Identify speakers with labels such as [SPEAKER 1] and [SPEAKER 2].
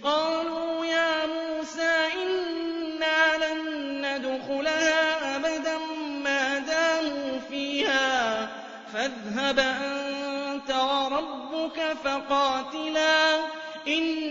[SPEAKER 1] قَالُوا يَا مُوسَىٰ إِنَّا لَن نَّدْخُلَهَا أَبَدًا مَّا دَامُوا فِيهَا فَاذْهَبْ أَنتَ وَرَبُّكَ فَقَاتِلَا